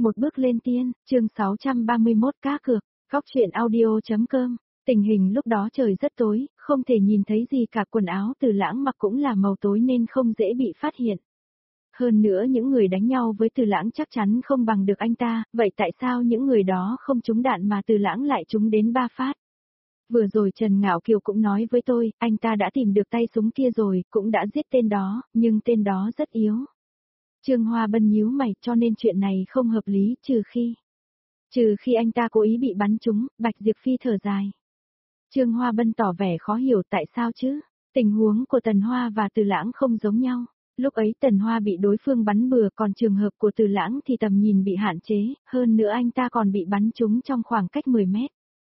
Một bước lên tiên, chương 631 cá cược, góc truyện audio.com. Tình hình lúc đó trời rất tối, không thể nhìn thấy gì cả, quần áo Từ Lãng mặc cũng là màu tối nên không dễ bị phát hiện. Hơn nữa những người đánh nhau với Từ Lãng chắc chắn không bằng được anh ta, vậy tại sao những người đó không trúng đạn mà Từ Lãng lại trúng đến 3 phát? Vừa rồi Trần Ngạo Kiều cũng nói với tôi, anh ta đã tìm được tay súng kia rồi, cũng đã giết tên đó, nhưng tên đó rất yếu. Trương Hoa Bân nhíu mày, cho nên chuyện này không hợp lý, trừ khi anh ta cố ý bị bắn trúng. Bạch Diệp Phi thở dài. Trương Hoa Bân tỏ vẻ khó hiểu, tại sao chứ? Tình huống của Tần Hoa và Từ Lãng không giống nhau. Lúc ấy Tần Hoa bị đối phương bắn bừa, còn trường hợp của Từ Lãng thì tầm nhìn bị hạn chế, hơn nữa anh ta còn bị bắn trúng trong khoảng cách 10 mét.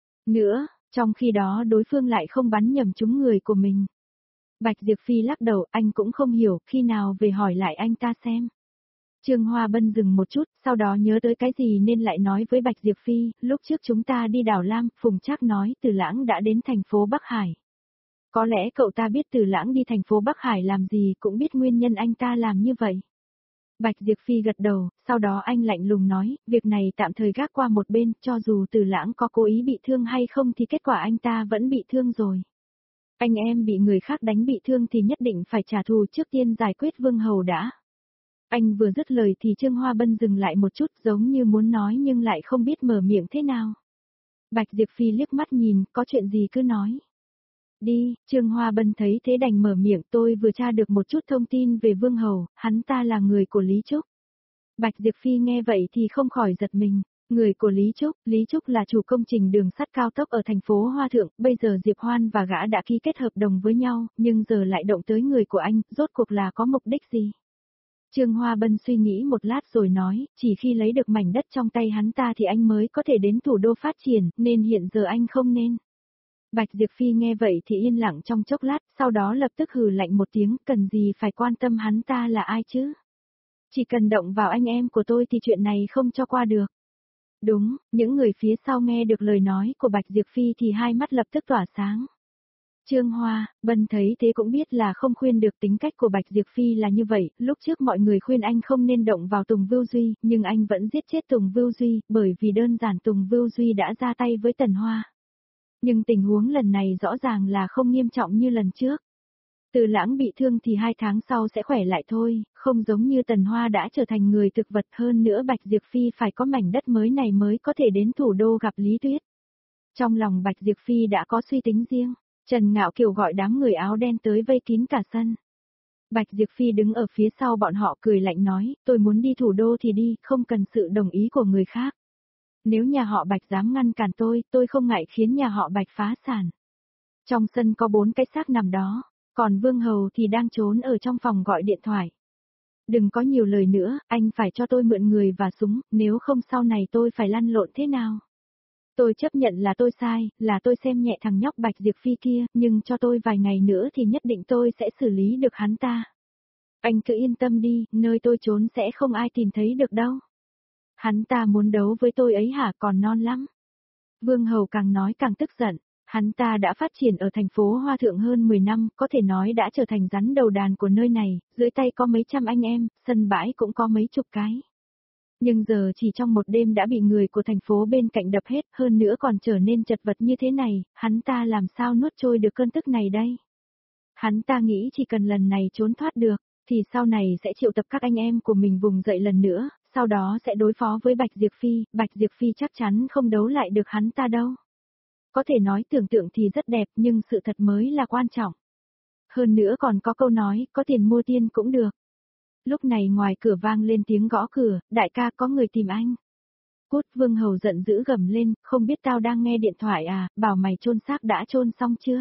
Nữa, trong khi đó đối phương lại không bắn nhầm trúng người của mình. Bạch Diệp Phi lắc đầu, anh cũng không hiểu, khi nào về hỏi lại anh ta xem. Trương Hoa Bân dừng một chút, sau đó nhớ tới cái gì nên lại nói với Bạch Diệp Phi, lúc trước chúng ta đi đảo Lam, Phùng Trác nói Từ Lãng đã đến thành phố Bắc Hải. Có lẽ cậu ta biết Từ Lãng đi thành phố Bắc Hải làm gì, cũng biết nguyên nhân anh ta làm như vậy. Bạch Diệp Phi gật đầu, sau đó anh lạnh lùng nói, việc này tạm thời gác qua một bên, cho dù Từ Lãng có cố ý bị thương hay không thì kết quả anh ta vẫn bị thương rồi. Anh em bị người khác đánh bị thương thì nhất định phải trả thù, trước tiên giải quyết Vương Hầu đã. Anh vừa dứt lời thì Trương Hoa Bân dừng lại một chút, giống như muốn nói nhưng lại không biết mở miệng thế nào. Bạch Diệp Phi liếc mắt nhìn, có chuyện gì cứ nói. Đi, Trương Hoa Bân thấy thế đành mở miệng, tôi vừa tra được một chút thông tin về Vương Hầu, hắn ta là người của Lý Trúc. Bạch Diệp Phi nghe vậy thì không khỏi giật mình. Người của Lý Trúc là chủ công trình đường sắt cao tốc ở thành phố Hoa Thượng, bây giờ Diệp Hoan và gã đã ký kết hợp đồng với nhau, nhưng giờ lại động tới người của anh, rốt cuộc là có mục đích gì? Trương Hoa Bân suy nghĩ một lát rồi nói, chỉ khi lấy được mảnh đất trong tay hắn ta thì anh mới có thể đến thủ đô phát triển, nên hiện giờ anh không nên. Bạch Diệp Phi nghe vậy thì yên lặng trong chốc lát, sau đó lập tức hừ lạnh một tiếng, cần gì phải quan tâm hắn ta là ai chứ? Chỉ cần động vào anh em của tôi thì chuyện này không cho qua được. Đúng, những người phía sau nghe được lời nói của Bạch Diệp Phi thì hai mắt lập tức tỏa sáng. Trương Hoa Bân thấy thế cũng biết là không khuyên được, tính cách của Bạch Diệp Phi là như vậy, lúc trước mọi người khuyên anh không nên động vào Tùng Vưu Duy, nhưng anh vẫn giết chết Tùng Vưu Duy, bởi vì đơn giản Tùng Vưu Duy đã ra tay với Tần Hoa. Nhưng tình huống lần này rõ ràng là không nghiêm trọng như lần trước. Từ Lãng bị thương thì 2 tháng sau sẽ khỏe lại thôi, không giống như Tần Hoa đã trở thành người thực vật, hơn nữa Bạch Diệp Phi phải có mảnh đất mới này mới có thể đến thủ đô gặp Lý Tuyết. Trong lòng Bạch Diệp Phi đã có suy tính riêng. Trần Ngạo Kiều gọi đám người áo đen tới vây kín cả sân. Bạch Diệp Phi đứng ở phía sau bọn họ cười lạnh nói, tôi muốn đi thủ đô thì đi, không cần sự đồng ý của người khác. Nếu nhà họ Bạch dám ngăn cản tôi không ngại khiến nhà họ Bạch phá sản. Trong sân có 4 cái xác nằm đó, còn Vương Hầu thì đang trốn ở trong phòng gọi điện thoại. Đừng có nhiều lời nữa, anh phải cho tôi mượn người và súng, nếu không sau này tôi phải lăn lộn thế nào? Tôi chấp nhận là tôi sai, là tôi xem nhẹ thằng nhóc Bạch Diệp Phi kia, nhưng cho tôi vài ngày nữa thì nhất định tôi sẽ xử lý được hắn ta. Anh cứ yên tâm đi, nơi tôi trốn sẽ không ai tìm thấy được đâu. Hắn ta muốn đấu với tôi ấy hả, còn non lắm. Vương Hầu càng nói càng tức giận, hắn ta đã phát triển ở thành phố Hoa Thượng hơn 10 năm, có thể nói đã trở thành rắn đầu đàn của nơi này, dưới tay có mấy trăm anh em, sân bãi cũng có mấy chục cái. Nhưng giờ chỉ trong một đêm đã bị người của thành phố bên cạnh đập hết, hơn nữa còn trở nên chật vật như thế này, hắn ta làm sao nuốt trôi được cơn tức này đây? Hắn ta nghĩ chỉ cần lần này trốn thoát được, thì sau này sẽ triệu tập các anh em của mình vùng dậy lần nữa, sau đó sẽ đối phó với Bạch Diệp Phi chắc chắn không đấu lại được hắn ta đâu. Có thể nói tưởng tượng thì rất đẹp nhưng sự thật mới là quan trọng. Hơn nữa còn có câu nói, có tiền mua tiên cũng được. Lúc này ngoài cửa vang lên tiếng gõ cửa, đại ca có người tìm anh. Cút, Vương Hầu giận dữ gầm lên, không biết tao đang nghe điện thoại à, bảo mày chôn xác đã chôn xong chưa?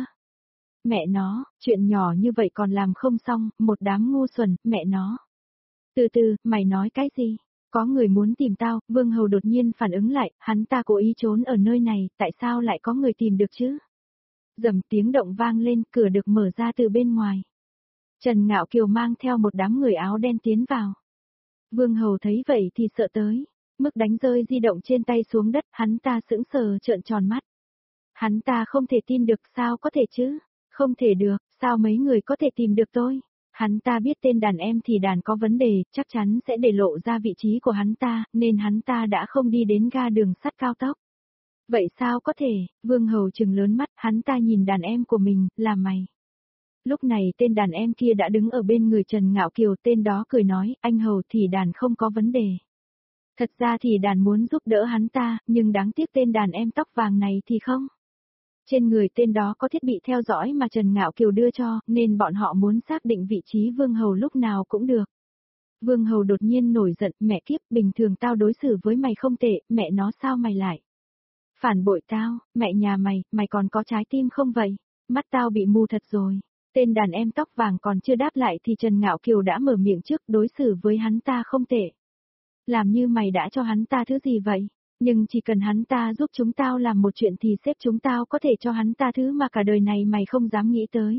Mẹ nó, chuyện nhỏ như vậy còn làm không xong, một đám ngu xuẩn, mẹ nó. Từ từ, mày nói cái gì? Có người muốn tìm tao, Vương Hầu đột nhiên phản ứng lại, hắn ta cố ý trốn ở nơi này, tại sao lại có người tìm được chứ? Dầm tiếng động vang lên, cửa được mở ra từ bên ngoài. Trần Ngạo Kiều mang theo một đám người áo đen tiến vào. Vương Hầu thấy vậy thì sợ tới, mức đánh rơi di động trên tay xuống đất, hắn ta sững sờ trợn tròn mắt. Hắn ta không thể tin được, sao có thể chứ? Không thể được, sao mấy người có thể tìm được tôi? Hắn ta biết tên đàn em thì đàn có vấn đề, chắc chắn sẽ để lộ ra vị trí của hắn ta, nên hắn ta đã không đi đến ga đường sắt cao tốc. Vậy sao có thể, Vương Hầu trừng lớn mắt, hắn ta nhìn đàn em của mình, là mày. Lúc này tên đàn em kia đã đứng ở bên người Trần Ngạo Kiều, tên đó cười nói, anh Hầu thì đàn không có vấn đề. Thật ra thì đàn muốn giúp đỡ hắn ta, nhưng đáng tiếc tên đàn em tóc vàng này thì không. Trên người tên đó có thiết bị theo dõi mà Trần Ngạo Kiều đưa cho, nên bọn họ muốn xác định vị trí Vương Hầu lúc nào cũng được. Vương Hầu đột nhiên nổi giận, mẹ kiếp, bình thường tao đối xử với mày không tệ, mẹ nó sao mày lại phản bội tao, mẹ nhà mày còn có trái tim không vậy? Mắt tao bị mù thật rồi. Tên đàn em tóc vàng còn chưa đáp lại thì Trần Ngạo Kiều đã mở miệng trước, đối xử với hắn ta không tệ. Làm như mày đã cho hắn ta thứ gì vậy? Nhưng chỉ cần hắn ta giúp chúng tao làm một chuyện thì sếp chúng tao có thể cho hắn ta thứ mà cả đời này mày không dám nghĩ tới.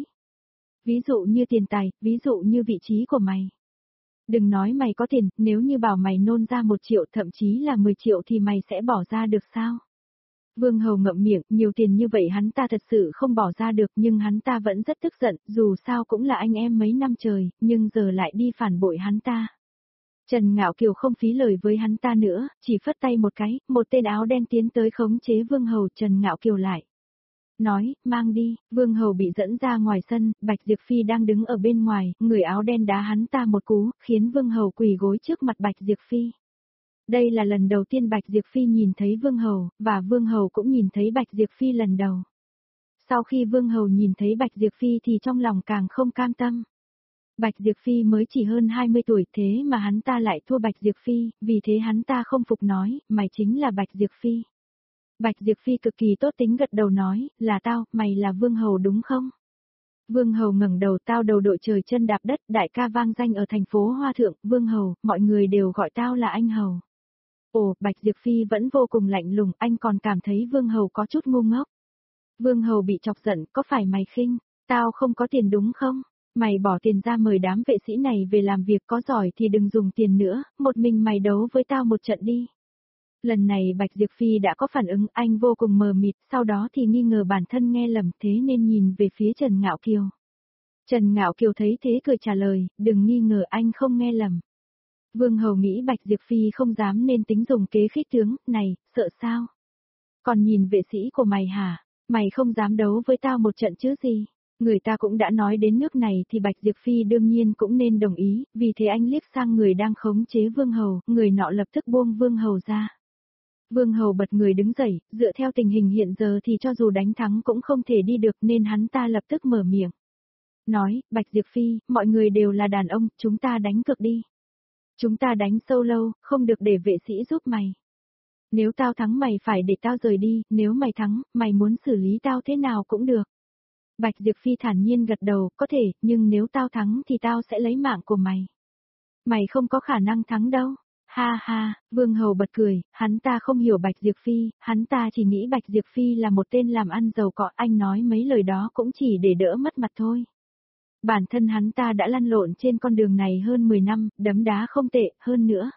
Ví dụ như tiền tài, ví dụ như vị trí của mày. Đừng nói mày có tiền, nếu như bảo mày nôn ra 1 triệu thậm chí là 10 triệu thì mày sẽ bỏ ra được sao? Vương Hầu ngậm miệng, nhiều tiền như vậy hắn ta thật sự không bỏ ra được, nhưng hắn ta vẫn rất tức giận, dù sao cũng là anh em mấy năm trời, nhưng giờ lại đi phản bội hắn ta. Trần Ngạo Kiều không phí lời với hắn ta nữa, chỉ phất tay một cái, một tên áo đen tiến tới khống chế Vương Hầu. Trần Ngạo Kiều lại nói, mang đi. Vương Hầu bị dẫn ra ngoài sân, Bạch Diệp Phi đang đứng ở bên ngoài, người áo đen đá hắn ta một cú, khiến Vương Hầu quỳ gối trước mặt Bạch Diệp Phi. Đây là lần đầu tiên Bạch Diệp Phi nhìn thấy Vương Hầu, và Vương Hầu cũng nhìn thấy Bạch Diệp Phi lần đầu. Sau khi Vương Hầu nhìn thấy Bạch Diệp Phi thì trong lòng càng không cam tâm. Bạch Diệp Phi mới chỉ hơn 20 tuổi thế mà hắn ta lại thua Bạch Diệp Phi, vì thế hắn ta không phục nói, mày chính là Bạch Diệp Phi. Bạch Diệp Phi cực kỳ tốt tính gật đầu nói, là tao, mày là Vương Hầu đúng không? Vương Hầu ngẩng đầu, tao đầu đội trời chân đạp đất, đại ca vang danh ở thành phố Hoa Thượng, Vương Hầu, mọi người đều gọi tao là anh Hầu. Ồ, Bạch Diệp Phi vẫn vô cùng lạnh lùng, anh còn cảm thấy Vương Hầu có chút ngu ngốc. Vương Hầu bị chọc giận, có phải mày khinh, tao không có tiền đúng không? Mày bỏ tiền ra mời đám vệ sĩ này về làm việc, có giỏi thì đừng dùng tiền nữa, một mình mày đấu với tao một trận đi. Lần này Bạch Diệp Phi đã có phản ứng, anh vô cùng mờ mịt, sau đó thì nghi ngờ bản thân nghe lầm thế nên nhìn về phía Trần Ngạo Kiều. Trần Ngạo Kiều thấy thế cười trả lời, đừng nghi ngờ anh không nghe lầm. Vương Hầu nghĩ Bạch Diệp Phi không dám nên tính dùng kế khích tướng, này, sợ sao? Còn nhìn vệ sĩ của mày hả? Mày không dám đấu với tao một trận chứ gì? Người ta cũng đã nói đến nước này thì Bạch Diệp Phi đương nhiên cũng nên đồng ý, vì thế anh liếc sang người đang khống chế Vương Hầu, người nọ lập tức buông Vương Hầu ra. Vương Hầu bật người đứng dậy, dựa theo tình hình hiện giờ thì cho dù đánh thắng cũng không thể đi được nên hắn ta lập tức mở miệng. Nói, Bạch Diệp Phi, mọi người đều là đàn ông, chúng ta đánh cược đi. Chúng ta đánh solo, không được để vệ sĩ giúp mày. Nếu tao thắng mày phải để tao rời đi, nếu mày thắng, mày muốn xử lý tao thế nào cũng được. Bạch Diệp Phi thản nhiên gật đầu, có thể, nhưng nếu tao thắng thì tao sẽ lấy mạng của mày. Mày không có khả năng thắng đâu. Ha ha, Vương Hầu bật cười, hắn ta không hiểu Bạch Diệp Phi, hắn ta chỉ nghĩ Bạch Diệp Phi là một tên làm ăn giàu có, anh nói mấy lời đó cũng chỉ để đỡ mất mặt thôi. Bản thân hắn ta đã lăn lộn trên con đường này hơn 10 năm, đấm đá không tệ, hơn nữa.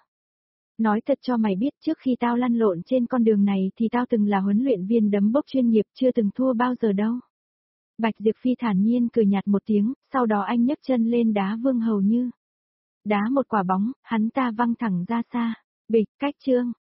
Nói thật cho mày biết, trước khi tao lăn lộn trên con đường này thì tao từng là huấn luyện viên đấm bốc chuyên nghiệp, chưa từng thua bao giờ đâu. Bạch Diệp Phi thản nhiên cười nhạt một tiếng, sau đó anh nhấc chân lên đá Vương Hầu như đá một quả bóng, hắn ta văng thẳng ra xa. Bịch, cách chương.